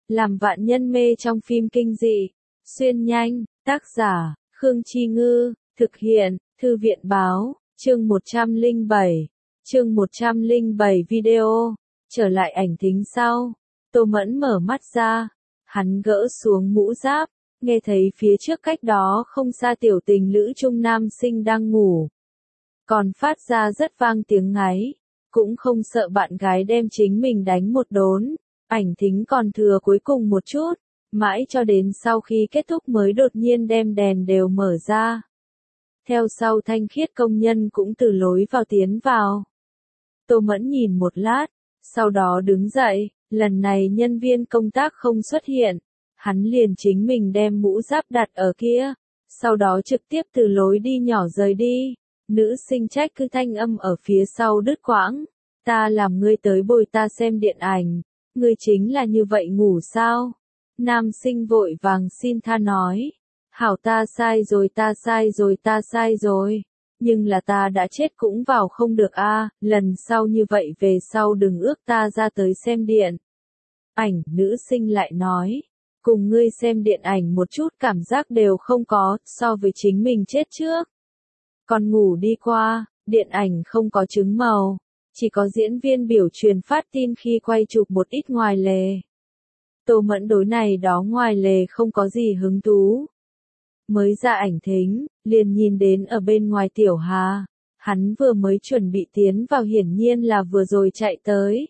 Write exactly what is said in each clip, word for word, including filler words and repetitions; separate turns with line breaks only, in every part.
làm vạn nhân mê trong phim kinh dị. Xuyên nhanh, tác giả, Khương Chi Ngư, thực hiện, Thư viện Báo, chương một trăm lẻ bảy, chương một trăm lẻ bảy video, trở lại ảnh thính sau. Tô Mẫn mở mắt ra, hắn gỡ xuống mũ giáp, nghe thấy phía trước cách đó không xa tiểu tình lữ trung nam sinh đang ngủ. Còn phát ra rất vang tiếng ngáy, cũng không sợ bạn gái đem chính mình đánh một đốn. Ảnh thính còn thừa cuối cùng một chút, mãi cho đến sau khi kết thúc mới đột nhiên đem đèn đều mở ra. Theo sau thanh khiết công nhân cũng từ lối vào tiến vào. Tô Mẫn nhìn một lát, sau đó đứng dậy, lần này nhân viên công tác không xuất hiện, hắn liền chính mình đem mũ giáp đặt ở kia, sau đó trực tiếp từ lối đi nhỏ rời đi. Nữ sinh trách cứ thanh âm ở phía sau đứt quãng, ta làm ngươi tới bồi ta xem điện ảnh, ngươi chính là như vậy ngủ sao? Nam sinh vội vàng xin tha nói, hảo ta sai rồi ta sai rồi ta sai rồi, nhưng là ta đã chết cũng vào không được a, lần sau như vậy về sau đừng ước ta ra tới xem điện ảnh. Nữ sinh lại nói, cùng ngươi xem điện ảnh một chút cảm giác đều không có, so với chính mình chết trước. Còn ngủ đi qua, điện ảnh không có chứng màu, chỉ có diễn viên biểu truyền phát tin khi quay chụp một ít ngoài lề. Tô Mẫn đối này đó ngoài lề không có gì hứng thú. Mới ra ảnh thính, liền nhìn đến ở bên ngoài Tiểu Hà, hắn vừa mới chuẩn bị tiến vào hiển nhiên là vừa rồi chạy tới.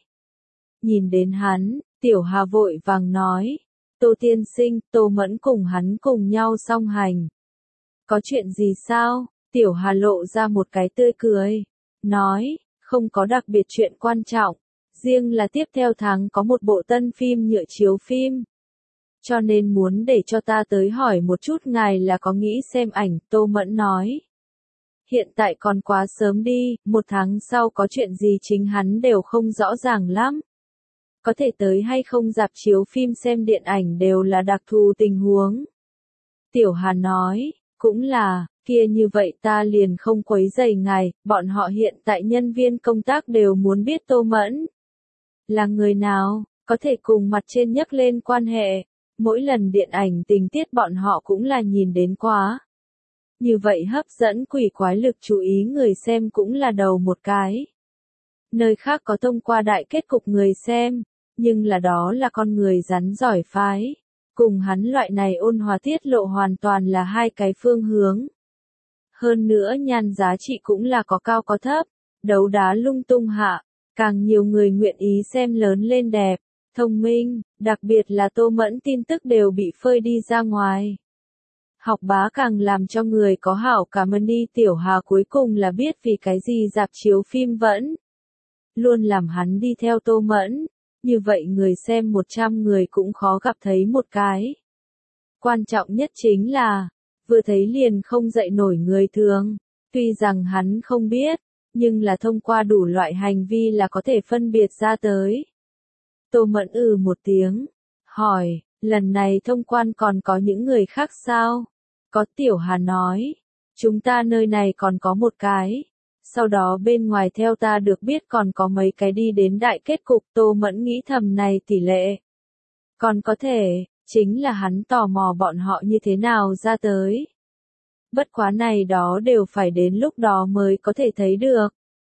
Nhìn đến hắn, Tiểu Hà vội vàng nói, Tô tiên sinh, Tô Mẫn cùng hắn cùng nhau song hành. Có chuyện gì sao? Tiểu Hà lộ ra một cái tươi cười, nói, không có đặc biệt chuyện quan trọng, riêng là tiếp theo tháng có một bộ tân phim nhựa chiếu phim. Cho nên muốn để cho ta tới hỏi một chút ngài là có nghĩ xem ảnh. Tô Mẫn nói, hiện tại còn quá sớm đi, một tháng sau có chuyện gì chính hắn đều không rõ ràng lắm. Có thể tới hay không rạp chiếu phim xem điện ảnh đều là đặc thù tình huống. Tiểu Hà nói, cũng là, kia như vậy ta liền không quấy rầy ngài, bọn họ hiện tại nhân viên công tác đều muốn biết Tô Mẫn là người nào, có thể cùng mặt trên nhắc lên quan hệ, mỗi lần điện ảnh tình tiết bọn họ cũng là nhìn đến quá. Như vậy hấp dẫn quỷ quái lực chú ý người xem cũng là đầu một cái. Nơi khác có thông qua đại kết cục người xem, nhưng là đó là con người rắn giỏi phái. Cùng hắn loại này ôn hòa tiết lộ hoàn toàn là hai cái phương hướng. Hơn nữa nhan giá trị cũng là có cao có thấp, đấu đá lung tung hạ, càng nhiều người nguyện ý xem lớn lên đẹp, thông minh, đặc biệt là Tô Mẫn tin tức đều bị phơi đi ra ngoài. Học bá càng làm cho người có hảo cảm ơn đi. Tiểu Hà cuối cùng là biết vì cái gì rạp chiếu phim vẫn luôn làm hắn đi theo Tô Mẫn. Như vậy người xem một trăm người cũng khó gặp thấy một cái. Quan trọng nhất chính là, vừa thấy liền không dậy nổi người thường. Tuy rằng hắn không biết, nhưng là thông qua đủ loại hành vi là có thể phân biệt ra tới. Tô Mẫn ừ một tiếng, hỏi, lần này thông quan còn có những người khác sao? Có. Tiểu Hà nói, chúng ta nơi này còn có một cái. Sau đó bên ngoài theo ta được biết còn có mấy cái đi đến đại kết cục. Tô Mẫn nghĩ thầm này tỷ lệ còn có thể, chính là hắn tò mò bọn họ như thế nào ra tới. Bất quá này đó đều phải đến lúc đó mới có thể thấy được.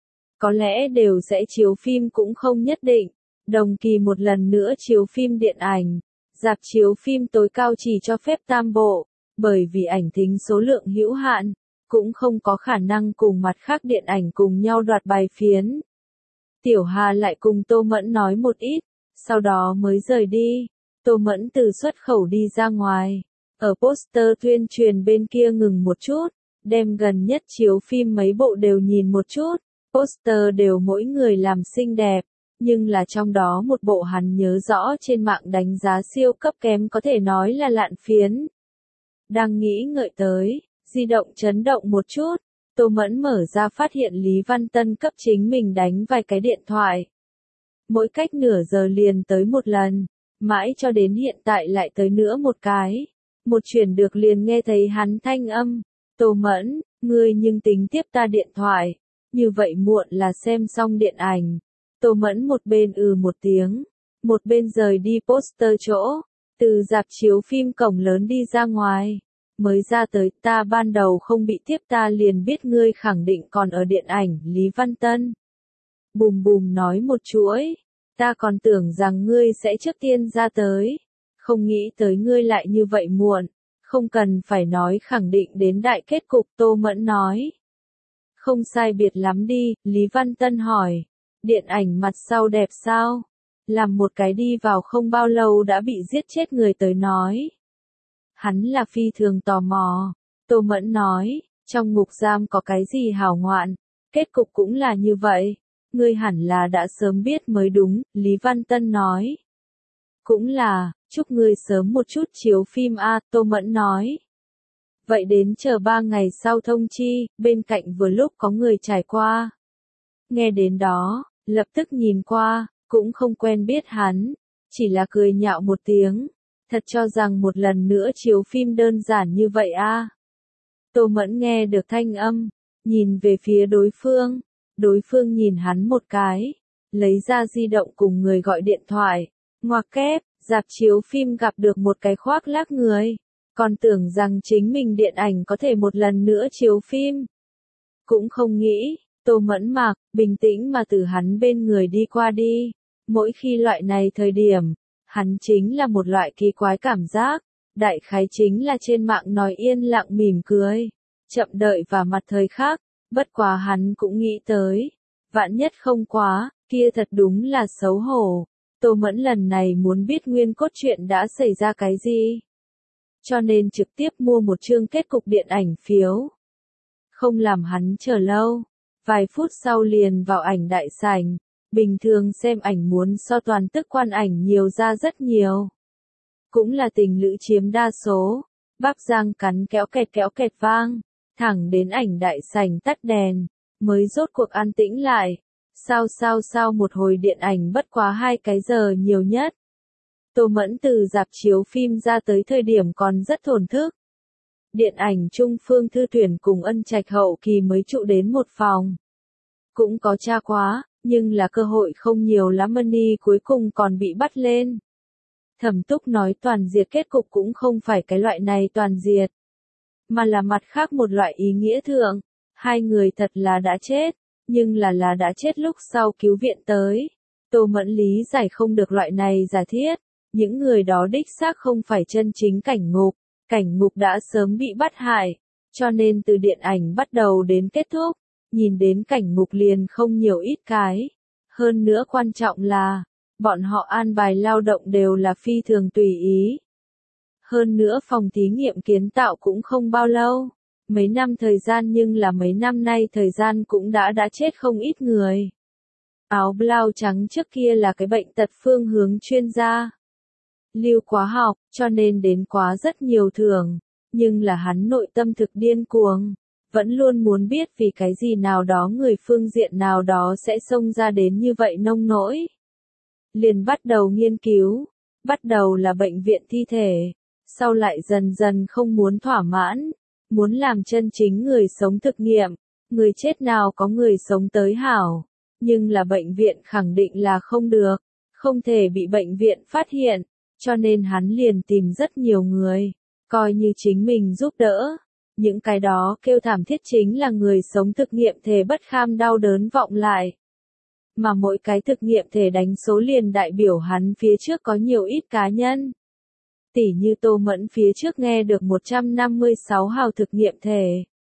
Có lẽ đều sẽ chiếu phim cũng không nhất định. Đồng kỳ một lần nữa chiếu phim điện ảnh. Rạp chiếu phim tối cao chỉ cho phép tam bộ, bởi vì ảnh thính số lượng hữu hạn, cũng không có khả năng cùng mặt khác điện ảnh cùng nhau đoạt bài phiến. Tiểu Hà lại cùng Tô Mẫn nói một ít, sau đó mới rời đi. Tô Mẫn từ xuất khẩu đi ra ngoài, ở poster tuyên truyền bên kia ngừng một chút, đem gần nhất chiếu phim mấy bộ đều nhìn một chút. Poster đều mỗi người làm xinh đẹp, nhưng là trong đó một bộ hắn nhớ rõ trên mạng đánh giá siêu cấp kém, có thể nói là lạn phiến. Đang nghĩ ngợi tới, di động chấn động một chút, Tô Mẫn mở ra phát hiện Lý Văn Tân cấp chính mình đánh vài cái điện thoại. Mỗi cách nửa giờ liền tới một lần, mãi cho đến hiện tại lại tới nữa một cái. Một chuyển được liền nghe thấy hắn thanh âm, Tô Mẫn, ngươi nhưng tính tiếp ta điện thoại, như vậy muộn là xem xong điện ảnh. Tô Mẫn một bên ừ một tiếng, một bên rời đi poster chỗ, từ rạp chiếu phim cổng lớn đi ra ngoài. Mới ra tới, ta ban đầu không bị tiếp ta liền biết ngươi khẳng định còn ở điện ảnh, Lý Văn Tân. Bùm bùm nói một chuỗi, ta còn tưởng rằng ngươi sẽ trước tiên ra tới. Không nghĩ tới ngươi lại như vậy muộn, không cần phải nói khẳng định đến đại kết cục, Tô Mẫn nói. Không sai biệt lắm đi, Lý Văn Tân hỏi. Điện ảnh mặt sau đẹp sao? Làm một cái đi vào không bao lâu đã bị giết chết người tới nói. Hắn là phi thường tò mò. Tô Mẫn nói, trong ngục giam có cái gì hảo ngoạn, kết cục cũng là như vậy. Ngươi hẳn là đã sớm biết mới đúng, Lý Văn Tân nói. Cũng là, chúc ngươi sớm một chút chiếu phim a, Tô Mẫn nói. Vậy đến chờ ba ngày sau thông chi, bên cạnh vừa lúc có người trải qua. Nghe đến đó, lập tức nhìn qua, cũng không quen biết hắn, chỉ là cười nhạo một tiếng. Thật cho rằng một lần nữa chiếu phim đơn giản như vậy a. Tô Mẫn nghe được thanh âm, nhìn về phía đối phương, đối phương nhìn hắn một cái, lấy ra di động cùng người gọi điện thoại, ngoặc kép, rạp chiếu phim gặp được một cái khoác lác người, còn tưởng rằng chính mình điện ảnh có thể một lần nữa chiếu phim. Cũng không nghĩ, Tô Mẫn mặc, bình tĩnh mà từ hắn bên người đi qua đi, mỗi khi loại này thời điểm, hắn chính là một loại kỳ quái cảm giác, đại khái chính là trên mạng nói yên lặng mỉm cười, chậm đợi và mặt thời khác, bất quá hắn cũng nghĩ tới, vạn nhất không quá, kia thật đúng là xấu hổ. Tô Mẫn lần này muốn biết nguyên cốt truyện đã xảy ra cái gì, cho nên trực tiếp mua một chương kết cục điện ảnh phiếu. Không làm hắn chờ lâu, vài phút sau liền vào ảnh đại sảnh. Bình thường xem ảnh muốn so toàn tức quan ảnh nhiều ra rất nhiều. Cũng là tình lữ chiếm đa số. Bác Giang cắn kéo kẹt kéo kẹt vang. Thẳng đến ảnh đại sảnh tắt đèn. Mới rốt cuộc an tĩnh lại. Sao sao sao một hồi điện ảnh bất quá hai cái giờ nhiều nhất. Tô Mẫn từ rạp chiếu phim ra tới thời điểm còn rất thổn thức. Điện ảnh Trung Phương Thư Tuyển cùng Ân Trạch hậu kỳ mới trụ đến một phòng. Cũng có tra quá. Nhưng là cơ hội không nhiều lắm, Money cuối cùng còn bị bắt lên. Thẩm Túc nói toàn diệt kết cục cũng không phải cái loại này toàn diệt, mà là mặt khác một loại ý nghĩa thượng. Hai người thật là đã chết, nhưng là là đã chết lúc sau cứu viện tới. Tô Mẫn lý giải không được loại này giả thiết. Những người đó đích xác không phải chân chính cảnh ngục. Cảnh ngục đã sớm bị bắt hại, cho nên từ điện ảnh bắt đầu đến kết thúc. Nhìn đến cảnh ngục liền không nhiều ít cái. Hơn nữa quan trọng là, bọn họ an bài lao động đều là phi thường tùy ý. Hơn nữa phòng thí nghiệm kiến tạo cũng không bao lâu. Mấy năm thời gian nhưng là mấy năm nay thời gian cũng đã đã chết không ít người. Áo blau trắng trước kia là cái bệnh tật phương hướng chuyên gia. Lưu quá học, cho nên đến quá rất nhiều thưởng. Nhưng là hắn nội tâm thực điên cuồng. Vẫn luôn muốn biết vì cái gì nào đó người phương diện nào đó sẽ xông ra đến như vậy nông nỗi. Liền bắt đầu nghiên cứu, bắt đầu là bệnh viện thi thể, sau lại dần dần không muốn thỏa mãn, muốn làm chân chính người sống thực nghiệm, người chết nào có người sống tới hảo, nhưng là bệnh viện khẳng định là không được, không thể bị bệnh viện phát hiện, cho nên hắn liền tìm rất nhiều người, coi như chính mình giúp đỡ. Những cái đó kêu thảm thiết chính là người sống thực nghiệm thể bất kham đau đớn vọng lại. Mà mỗi cái thực nghiệm thể đánh số liền đại biểu hắn phía trước có nhiều ít cá nhân. Tỉ như Tô Mẫn phía trước nghe được một trăm năm mươi sáu hào thực nghiệm thể.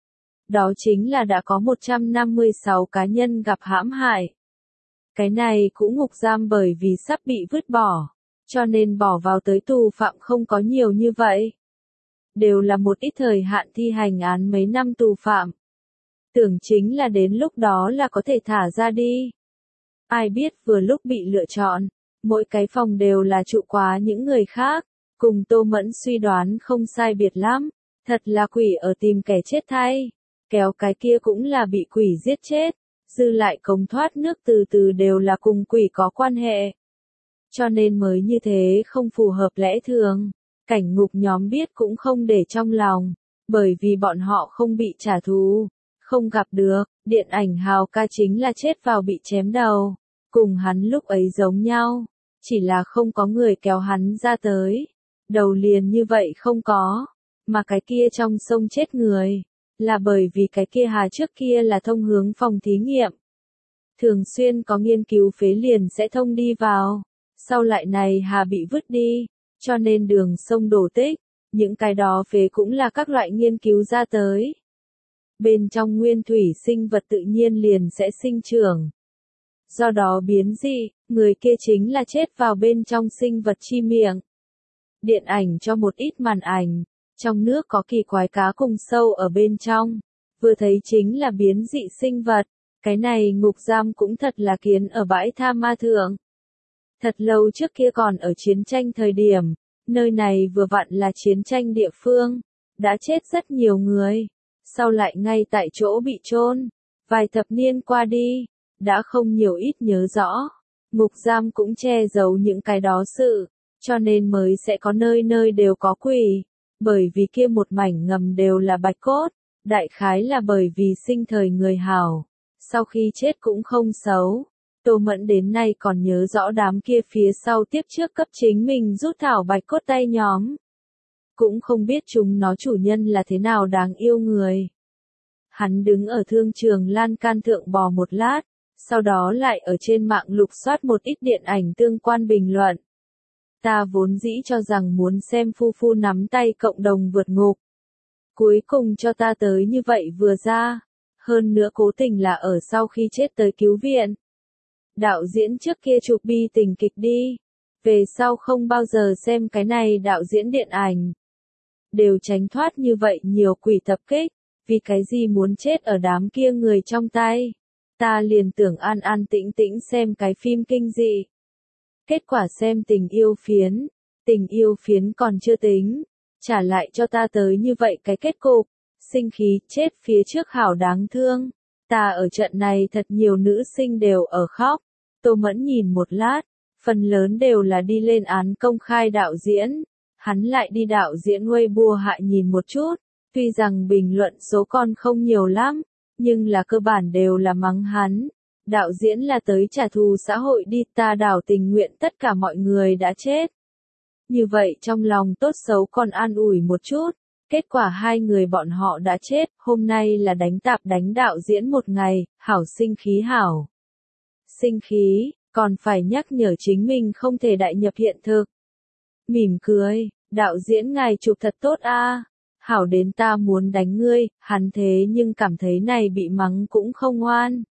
Đó chính là đã có một trăm năm mươi sáu cá nhân gặp hãm hại. Cái này cũng ngục giam bởi vì sắp bị vứt bỏ, cho nên bỏ vào tới tù phạm không có nhiều như vậy. Đều là một ít thời hạn thi hành án mấy năm tù phạm. Tưởng chính là đến lúc đó là có thể thả ra đi. Ai biết vừa lúc bị lựa chọn, mỗi cái phòng đều là trụ quá những người khác, cùng Tô Mẫn suy đoán không sai biệt lắm, thật là quỷ ở tìm kẻ chết thay, kéo cái kia cũng là bị quỷ giết chết, dư lại cống thoát nước từ từ đều là cùng quỷ có quan hệ. Cho nên mới như thế không phù hợp lẽ thường. Cảnh ngục nhóm biết cũng không để trong lòng, bởi vì bọn họ không bị trả thù, không gặp được, điện ảnh hào ca chính là chết vào bị chém đầu, cùng hắn lúc ấy giống nhau, chỉ là không có người kéo hắn ra tới. Đầu liền như vậy không có, mà cái kia trong sông chết người, là bởi vì cái kia hà trước kia là thông hướng phòng thí nghiệm. Thường xuyên có nghiên cứu phế liền sẽ thông đi vào, sau lại này hà bị vứt đi, cho nên đường sông đổ tích, những cái đó phế cũng là các loại nghiên cứu ra tới. Bên trong nguyên thủy sinh vật tự nhiên liền sẽ sinh trưởng. Do đó biến dị, người kia chính là chết vào bên trong sinh vật chi miệng. Điện ảnh cho một ít màn ảnh, trong nước có kỳ quái cá cùng sâu ở bên trong, vừa thấy chính là biến dị sinh vật, cái này ngục giam cũng thật là kiến ở bãi tha ma thượng. Thật lâu trước kia còn ở chiến tranh thời điểm, nơi này vừa vặn là chiến tranh địa phương, đã chết rất nhiều người, sau lại ngay tại chỗ bị chôn, vài thập niên qua đi, đã không nhiều ít nhớ rõ, ngục giam cũng che giấu những cái đó sự, cho nên mới sẽ có nơi nơi đều có quỷ, bởi vì kia một mảnh ngầm đều là bạch cốt, đại khái là bởi vì sinh thời người hảo, sau khi chết cũng không xấu. Tô Mẫn đến nay còn nhớ rõ đám kia phía sau tiếp trước cấp chính mình rút thảo bạch cốt tay nhóm. Cũng không biết chúng nó chủ nhân là thế nào đáng yêu người. Hắn đứng ở thương trường lan can thượng bò một lát, sau đó lại ở trên mạng lục soát một ít điện ảnh tương quan bình luận. Ta vốn dĩ cho rằng muốn xem phu phu nắm tay cộng đồng vượt ngục. Cuối cùng cho ta tới như vậy vừa ra, hơn nữa cố tình là ở sau khi chết tới cứu viện. Đạo diễn trước kia chụp bi tình kịch đi, về sau không bao giờ xem cái này đạo diễn điện ảnh. Đều tránh thoát như vậy nhiều quỷ tập kích, vì cái gì muốn chết ở đám kia người trong tay. Ta liền tưởng an an tĩnh tĩnh xem cái phim kinh dị. Kết quả xem tình yêu phiến, tình yêu phiến còn chưa tính, trả lại cho ta tới như vậy cái kết cục, sinh khí chết phía trước hảo đáng thương. Ta ở trận này thật nhiều nữ sinh đều ở khóc, Tô Mẫn nhìn một lát, phần lớn đều là đi lên án công khai đạo diễn, hắn lại đi đạo diễn Weibo hạ nhìn một chút, tuy rằng bình luận số con không nhiều lắm, nhưng là cơ bản đều là mắng hắn. Đạo diễn là tới trả thù xã hội đi, ta đảo tình nguyện tất cả mọi người đã chết. Như vậy trong lòng tốt xấu còn an ủi một chút, kết quả hai người bọn họ đã chết, hôm nay là đánh tạp đánh đạo diễn một ngày, hảo sinh khí hảo. Sinh khí, còn phải nhắc nhở chính mình không thể đại nhập hiện thực. Mỉm cười, đạo diễn ngài chụp thật tốt a, hảo đến ta muốn đánh ngươi, hắn thế nhưng cảm thấy này bị mắng cũng không ngoan.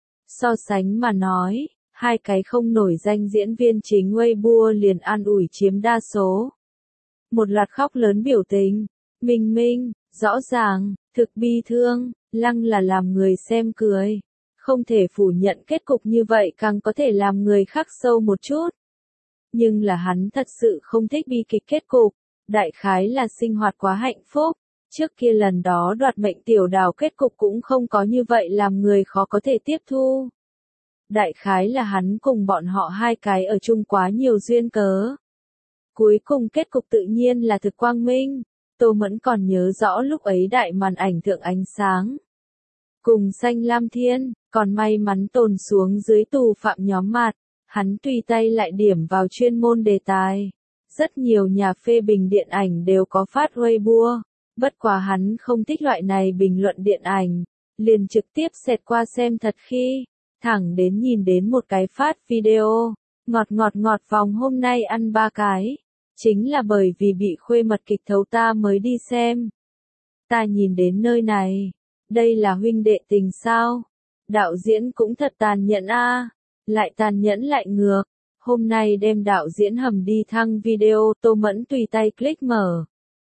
So sánh mà nói, hai cái không nổi danh diễn viên chính Weibo liền an ủi chiếm đa số. Một loạt khóc lớn biểu tình, minh minh, rõ ràng, thực bi thương, lăng là làm người xem cười. Không thể phủ nhận kết cục như vậy càng có thể làm người khắc sâu một chút. Nhưng là hắn thật sự không thích bi kịch kết cục, đại khái là sinh hoạt quá hạnh phúc. Trước kia lần đó đoạt mệnh tiểu đào kết cục cũng không có như vậy làm người khó có thể tiếp thu. Đại khái là hắn cùng bọn họ hai cái ở chung quá nhiều duyên cớ. Cuối cùng kết cục tự nhiên là thực quang minh, Tô Mẫn còn nhớ rõ lúc ấy đại màn ảnh thượng ánh sáng. Cùng xanh lam thiên, còn may mắn tồn xuống dưới tù phạm nhóm mặt, hắn tùy tay lại điểm vào chuyên môn đề tài. Rất nhiều nhà phê bình điện ảnh đều có phát Weibo, bất quá hắn không thích loại này bình luận điện ảnh, liền trực tiếp xẹt qua xem thật khi, thẳng đến nhìn đến một cái phát video, ngọt ngọt ngọt vòng hôm nay ăn ba cái, chính là bởi vì bị khuê mật kịch thấu ta mới đi xem. Ta nhìn đến nơi này, đây là huynh đệ tình sao? Đạo diễn cũng thật tàn nhẫn a, lại tàn nhẫn lại ngược. Hôm nay đem đạo diễn hầm đi thăng video, Tô Mẫn tùy tay click mở.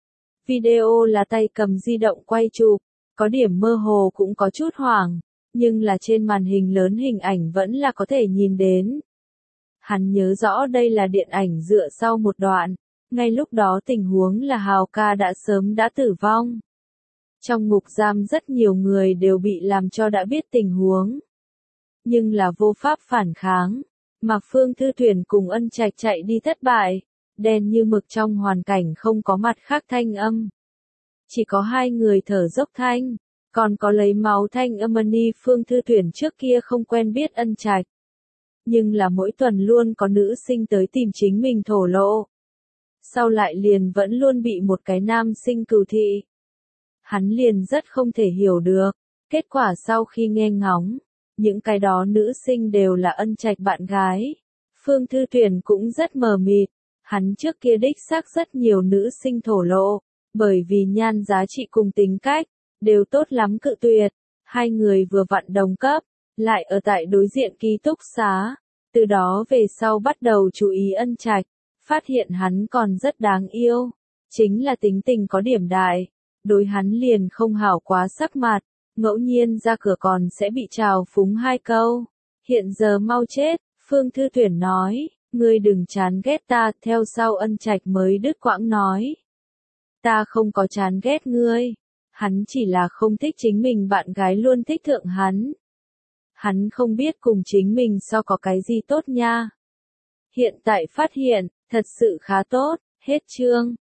Video là tay cầm di động quay chụp, có điểm mơ hồ cũng có chút hoảng, nhưng là trên màn hình lớn hình ảnh vẫn là có thể nhìn đến. Hắn nhớ rõ đây là điện ảnh dựa sau một đoạn, ngay lúc đó tình huống là Hào ca đã sớm đã tử vong. Trong ngục giam rất nhiều người đều bị làm cho đã biết tình huống, nhưng là vô pháp phản kháng. Mà Phương Thư Tuyển cùng Ân Trạch chạy đi thất bại, đen như mực trong hoàn cảnh không có mặt khác thanh âm. Chỉ có hai người thở dốc thanh, còn có lấy máu thanh âm ni Phương Thư Tuyển trước kia không quen biết Ân Trạch. nhưng là mỗi tuần luôn có nữ sinh tới tìm chính mình thổ lộ. Sau lại liền vẫn luôn bị một cái nam sinh cừu thị. Hắn liền rất không thể hiểu được, kết quả sau khi nghe ngóng, những cái đó nữ sinh đều là Ân Trạch bạn gái. Phương Thư Tuyển cũng rất mờ mịt, hắn trước kia đích xác rất nhiều nữ sinh thổ lộ, bởi vì nhan giá trị cùng tính cách, đều tốt lắm cự tuyệt, hai người vừa vặn đồng cấp, lại ở tại đối diện ký túc xá, từ đó về sau bắt đầu chú ý Ân Trạch, phát hiện hắn còn rất đáng yêu, chính là tính tình có điểm đại, đối hắn liền không hảo quá sắc mặt, ngẫu nhiên ra cửa còn sẽ bị trào phúng hai câu, hiện giờ mau chết, Phương Thư Tuyển nói, ngươi đừng chán ghét ta, theo sau Ân Trạch mới đứt quãng nói. Ta không có chán ghét ngươi, hắn chỉ là không thích chính mình bạn gái luôn thích thượng hắn. Hắn không biết cùng chính mình so có cái gì tốt nha. Hiện tại phát hiện, thật sự khá tốt, hết chương.